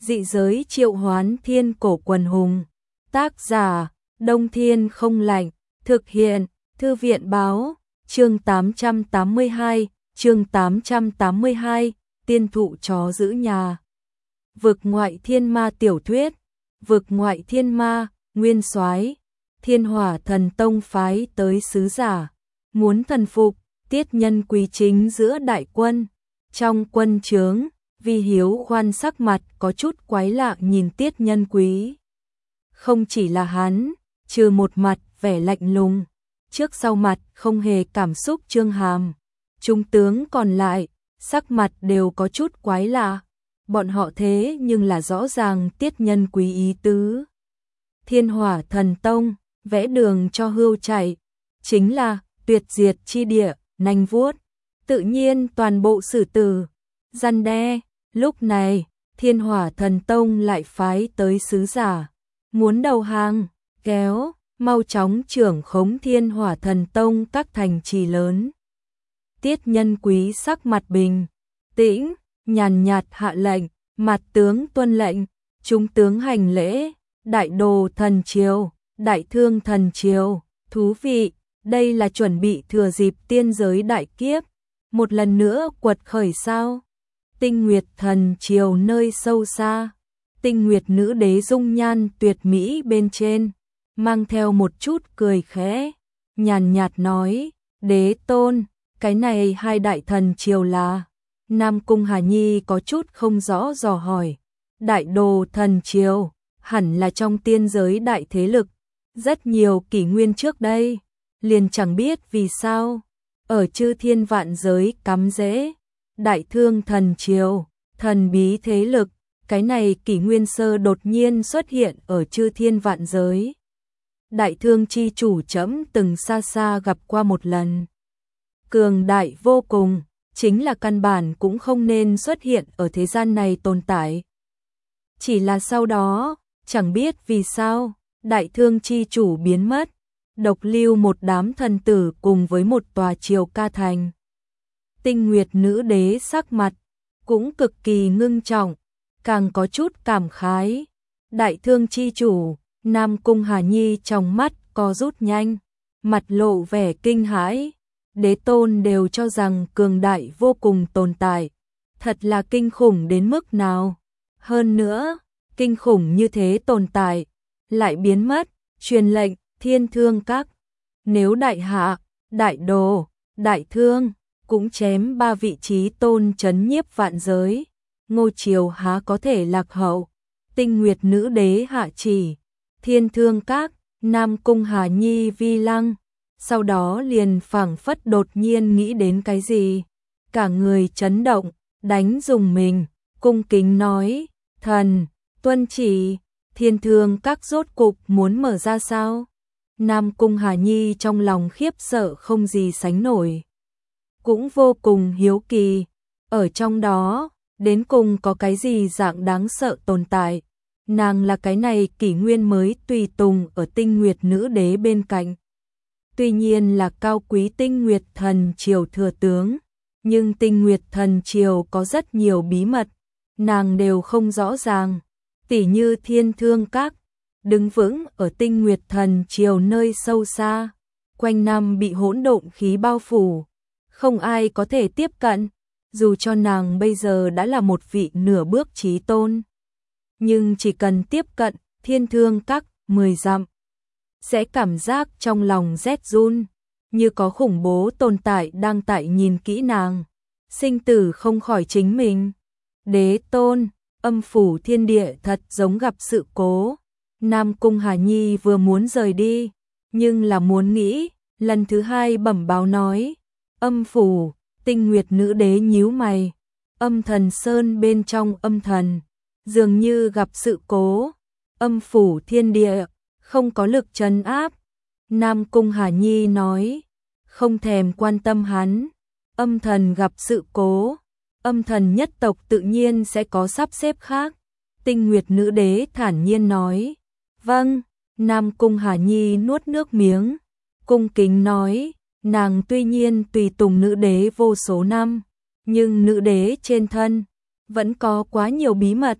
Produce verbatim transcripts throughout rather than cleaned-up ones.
Dị giới triệu hoán thiên cổ quần hùng. Tác giả, Đông Thiên không lạnh. Thực hiện, Thư viện báo. Chương tám trăm tám mươi hai, chương tám trăm tám mươi hai, tiên thụ chó giữ nhà. Vực ngoại thiên ma tiểu thuyết. Vực ngoại thiên ma, nguyên soái, Thiên Hỏa Thần Tông phái tới sứ giả, muốn thần phục Tiết Nhân Quý chính giữa đại quân. Trong quân trướng, Vi Hiếu Khoan sắc mặt có chút quái lạ nhìn Tiết Nhân Quý. Không chỉ là hắn, trừ một mặt vẻ lạnh lùng, trước sau mặt không hề cảm xúc Trương Hàm. Trung tướng còn lại, sắc mặt đều có chút quái lạ. Bọn họ thế nhưng là rõ ràng Tiết Nhân Quý ý tứ. Thiên Hỏa Thần Tông, vẽ đường cho hươu chạy, chính là tuyệt diệt chi địa, nanh vuốt. Tự nhiên toàn bộ xử tử, răn đe. Lúc này, Thiên Hỏa Thần Tông lại phái tới sứ giả, muốn đầu hàng, kéo, mau chóng trưởng khống Thiên Hỏa Thần Tông các thành trì lớn. Tiết Nhân Quý sắc mặt bình tĩnh, nhàn nhạt hạ lệnh, mặt tướng tuân lệnh, chúng tướng hành lễ. Đại đồ thần triều, đại thương thần triều, thú vị, đây là chuẩn bị thừa dịp tiên giới đại kiếp, một lần nữa quật khởi sao? Tinh Nguyệt thần triều nơi sâu xa, Tinh Nguyệt nữ đế dung nhan tuyệt mỹ bên trên, mang theo một chút cười khẽ, nhàn nhạt nói, đế tôn, cái này hai đại thần triều là. Nam Cung Hà Nhi có chút không rõ dò hỏi, đại đồ thần triều, hẳn là trong tiên giới đại thế lực, rất nhiều kỷ nguyên trước đây, liền chẳng biết vì sao, ở chư thiên vạn giới cắm rễ. Đại thương thần triều, thần bí thế lực, cái này kỷ nguyên sơ đột nhiên xuất hiện ở chư thiên vạn giới. Đại thương chi chủ trẫm từng xa xa gặp qua một lần. Cường đại vô cùng, chính là căn bản cũng không nên xuất hiện ở thế gian này tồn tại. Chỉ là sau đó, chẳng biết vì sao, đại thương chi chủ biến mất, độc lưu một đám thần tử cùng với một tòa triều ca thành. Tinh Nguyệt nữ đế sắc mặt cũng cực kỳ ngưng trọng, càng có chút cảm khái. Đại thương chi chủ, Nam Cung Hà Nhi trong mắt co rút nhanh, mặt lộ vẻ kinh hãi. Đế tôn đều cho rằng cường đại vô cùng tồn tại, thật là kinh khủng đến mức nào. Hơn nữa, kinh khủng như thế tồn tại, lại biến mất, truyền lệnh, thiên thương các. Nếu đại hạ, đại đồ, đại thương, cũng chém ba vị trí tôn trấn nhiếp vạn giới, Ngô triều há có thể lạc hậu. Tinh Nguyệt nữ đế hạ chỉ, thiên thương các, Nam Cung Hà Nhi vi lăng. Sau đó liền phảng phất đột nhiên nghĩ đến cái gì, cả người chấn động, đánh dùng mình, cung kính nói, thần, tuân chỉ, thiên thương các rốt cục muốn mở ra sao? Nam Cung Hà Nhi trong lòng khiếp sợ không gì sánh nổi, cũng vô cùng hiếu kỳ, ở trong đó, đến cùng có cái gì dạng đáng sợ tồn tại. Nàng là cái này kỷ nguyên mới tùy tùng ở Tinh Nguyệt nữ đế bên cạnh. Tuy nhiên là cao quý Tinh Nguyệt thần triều thừa tướng, nhưng Tinh Nguyệt thần triều có rất nhiều bí mật, nàng đều không rõ ràng. Tỉ như thiên thương các, đứng vững ở Tinh Nguyệt thần triều nơi sâu xa, quanh năm bị hỗn độn khí bao phủ, không ai có thể tiếp cận, dù cho nàng bây giờ đã là một vị nửa bước chí tôn. Nhưng chỉ cần tiếp cận thiên thương các mười dặm, sẽ cảm giác trong lòng rét run, như có khủng bố tồn tại đang tại nhìn kỹ nàng, sinh tử không khỏi chính mình. Đế tôn, âm phủ thiên địa thật giống gặp sự cố. Nam Cung Hà Nhi vừa muốn rời đi, nhưng là muốn nghĩ, lần thứ hai bẩm báo nói, âm phủ. Tinh Nguyệt nữ đế nhíu mày, âm thần sơn bên trong âm thần, dường như gặp sự cố, âm phủ thiên địa, không có lực trấn áp. Nam Cung Hà Nhi nói, không thèm quan tâm hắn, âm thần gặp sự cố, âm thần nhất tộc tự nhiên sẽ có sắp xếp khác. Tinh Nguyệt nữ đế thản nhiên nói, vâng. Nam Cung Hà Nhi nuốt nước miếng, cung kính nói, nàng tuy nhiên tùy tùng nữ đế vô số năm, nhưng nữ đế trên thân vẫn có quá nhiều bí mật,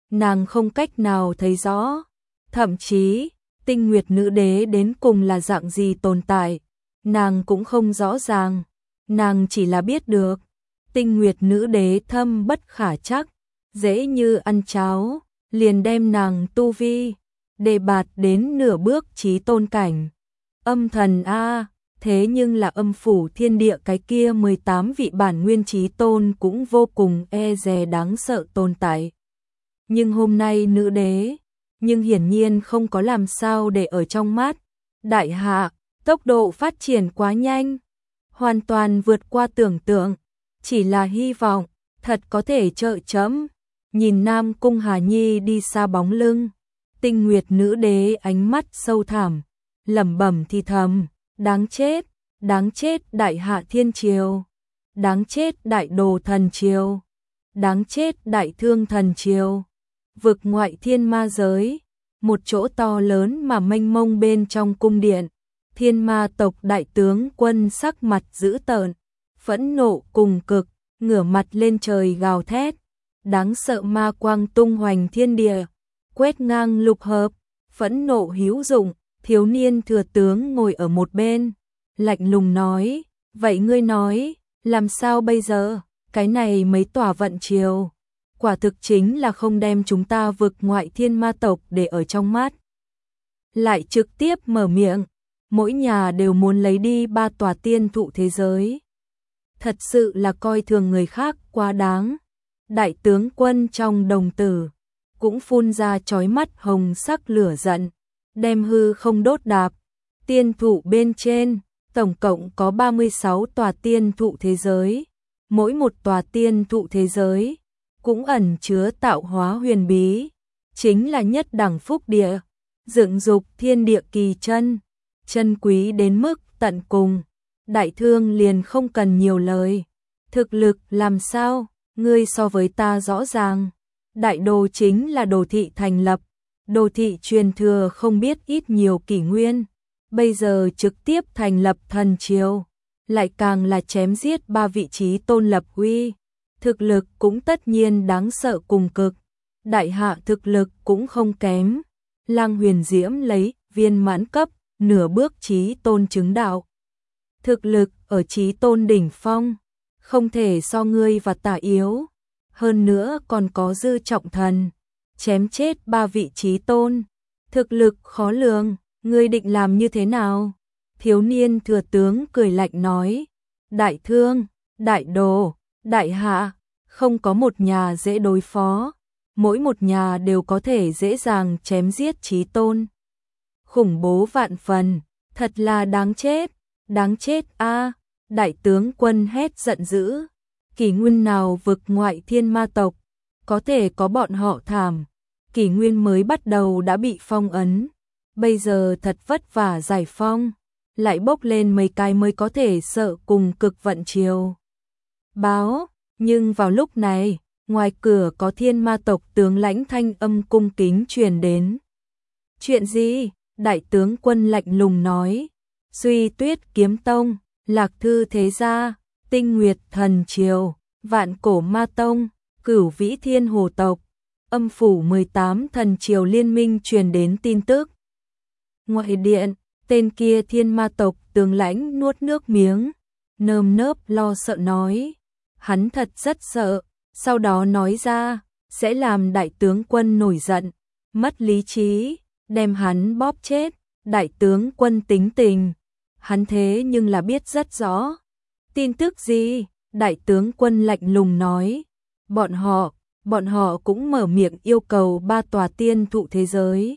nàng không cách nào thấy rõ. Thậm chí, Tinh Nguyệt Nữ Đế đến cùng là dạng gì tồn tại, nàng cũng không rõ ràng. Nàng chỉ là biết được, Tinh Nguyệt Nữ Đế thâm bất khả trắc, dễ như ăn cháo, liền đem nàng tu vi đề bạt đến nửa bước chí tôn cảnh. Âm thần a, thế nhưng là âm phủ thiên địa cái kia mười tám vị bản nguyên chí tôn cũng vô cùng e dè đáng sợ tồn tại. Nhưng hôm nay nữ đế, nhưng hiển nhiên không có làm sao để ở trong mắt. Đại hạ, tốc độ phát triển quá nhanh, hoàn toàn vượt qua tưởng tượng, chỉ là hy vọng, thật có thể trợ chấm. Nhìn Nam Cung Hà Nhi đi xa bóng lưng, Tinh Nguyệt Nữ Đế ánh mắt sâu thẳm, lẩm bẩm thì thầm, đáng chết, đáng chết Đại Hạ Thiên Triều, đáng chết Đại Đồ Thần Triều, đáng chết Đại Thương Thần Triều. Vực ngoại thiên ma giới, một chỗ to lớn mà mênh mông bên trong cung điện, thiên ma tộc đại tướng quân sắc mặt dữ tợn, phẫn nộ cùng cực, ngửa mặt lên trời gào thét, đáng sợ ma quang tung hoành thiên địa, quét ngang lục hợp, phẫn nộ hữu dụng. Thiếu niên thừa tướng ngồi ở một bên, lạnh lùng nói, vậy ngươi nói, làm sao bây giờ, cái này mấy tòa vận triều, quả thực chính là không đem chúng ta vực ngoại thiên ma tộc để ở trong mắt. Lại trực tiếp mở miệng, mỗi nhà đều muốn lấy đi ba tòa tiên thụ thế giới. Thật sự là coi thường người khác quá đáng. Đại tướng quân trong đồng tử, cũng phun ra chói mắt hồng sắc lửa giận, đem hư không đốt đạp. Tiên thụ bên trên, tổng cộng có ba mươi sáu tòa tiên thụ thế giới. Mỗi một tòa tiên thụ thế giới, cũng ẩn chứa tạo hóa huyền bí, chính là nhất đẳng phúc địa, dựng dục thiên địa kỳ chân, chân quý đến mức tận cùng. Đại thương liền không cần nhiều lời, thực lực làm sao, ngươi so với ta rõ ràng. Đại đồ chính là đồ thị thành lập, đồ thị truyền thừa không biết ít nhiều kỷ nguyên, bây giờ trực tiếp thành lập thần triều, lại càng là chém giết ba vị trí tôn lập uy, thực lực cũng tất nhiên đáng sợ cùng cực. Đại hạ thực lực cũng không kém, Lang Huyền Diễm lấy viên mãn cấp, nửa bước chí tôn chứng đạo. Thực lực ở chí tôn đỉnh phong, không thể so ngươi và ta yếu, hơn nữa còn có dư trọng thần, chém chết ba vị chí tôn, thực lực khó lường, ngươi định làm như thế nào? Thiếu niên thừa tướng cười lạnh nói, đại thương, đại đồ, đại hạ, không có một nhà dễ đối phó, mỗi một nhà đều có thể dễ dàng chém giết chí tôn. Khủng bố vạn phần, thật là đáng chết, đáng chết a! Đại tướng quân hét giận dữ, kỷ nguyên nào vực ngoại thiên ma tộc, có thể có bọn họ thảm, kỷ nguyên mới bắt đầu đã bị phong ấn, bây giờ thật vất vả giải phong, lại bốc lên mấy cái mới có thể sợ cùng cực vận triều. Báo, nhưng vào lúc này, ngoài cửa có thiên ma tộc tướng lãnh thanh âm cung kính truyền đến. Chuyện gì? Đại tướng quân lạnh lùng nói, Suy Tuyết Kiếm Tông, Lạc Thư Thế Gia, Tinh Nguyệt Thần Triều, Vạn Cổ Ma Tông, Cửu Vĩ Thiên Hồ Tộc, Âm Phủ mười tám Thần Triều liên minh truyền đến tin tức. Ngoại điện, tên kia thiên ma tộc tướng lãnh nuốt nước miếng, nơm nớp lo sợ nói, hắn thật rất sợ, sau đó nói ra, sẽ làm đại tướng quân nổi giận, mất lý trí, đem hắn bóp chết. Đại tướng quân tính tình, hắn thế nhưng là biết rất rõ. Tin tức gì? Đại tướng quân lạnh lùng nói, bọn họ, bọn họ cũng mở miệng yêu cầu ba tòa tiên thụ thế giới.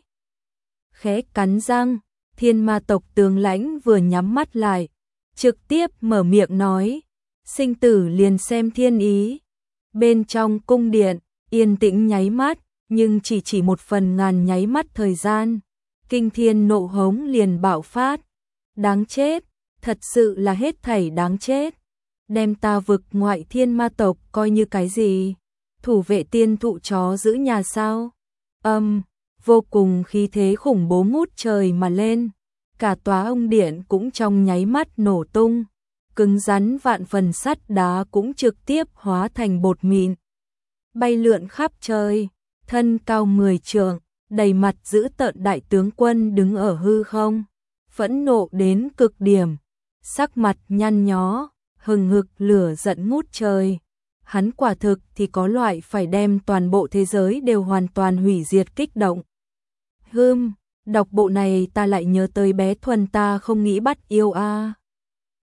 Khẽ cắn răng, thiên ma tộc tướng lãnh vừa nhắm mắt lại, trực tiếp mở miệng nói, sinh tử liền xem thiên ý. Bên trong cung điện, yên tĩnh nháy mắt, nhưng chỉ chỉ một phần ngàn nháy mắt thời gian, kinh thiên nộ hống liền bạo phát. Đáng chết, thật sự là hết thảy đáng chết. Đem ta vực ngoại thiên ma tộc coi như cái gì? Thủ vệ tiên thụ chó giữ nhà sao? Âm, vô cùng khí thế khủng bố ngút trời mà lên. Cả tòa ông điện cũng trong nháy mắt nổ tung. Cứng rắn vạn phần sắt đá cũng trực tiếp hóa thành bột mịn, bay lượn khắp trời. thân cao mười trượng, đầy mặt dữ tợn đại tướng quân đứng ở hư không, phẫn nộ đến cực điểm, sắc mặt nhăn nhó, hừng hực lửa giận ngút trời. Hắn quả thực thì có loại phải đem toàn bộ thế giới đều hoàn toàn hủy diệt kích động. Hừm, đọc bộ này ta lại nhớ tới bé Thuần ta không nghĩ bắt yêu a.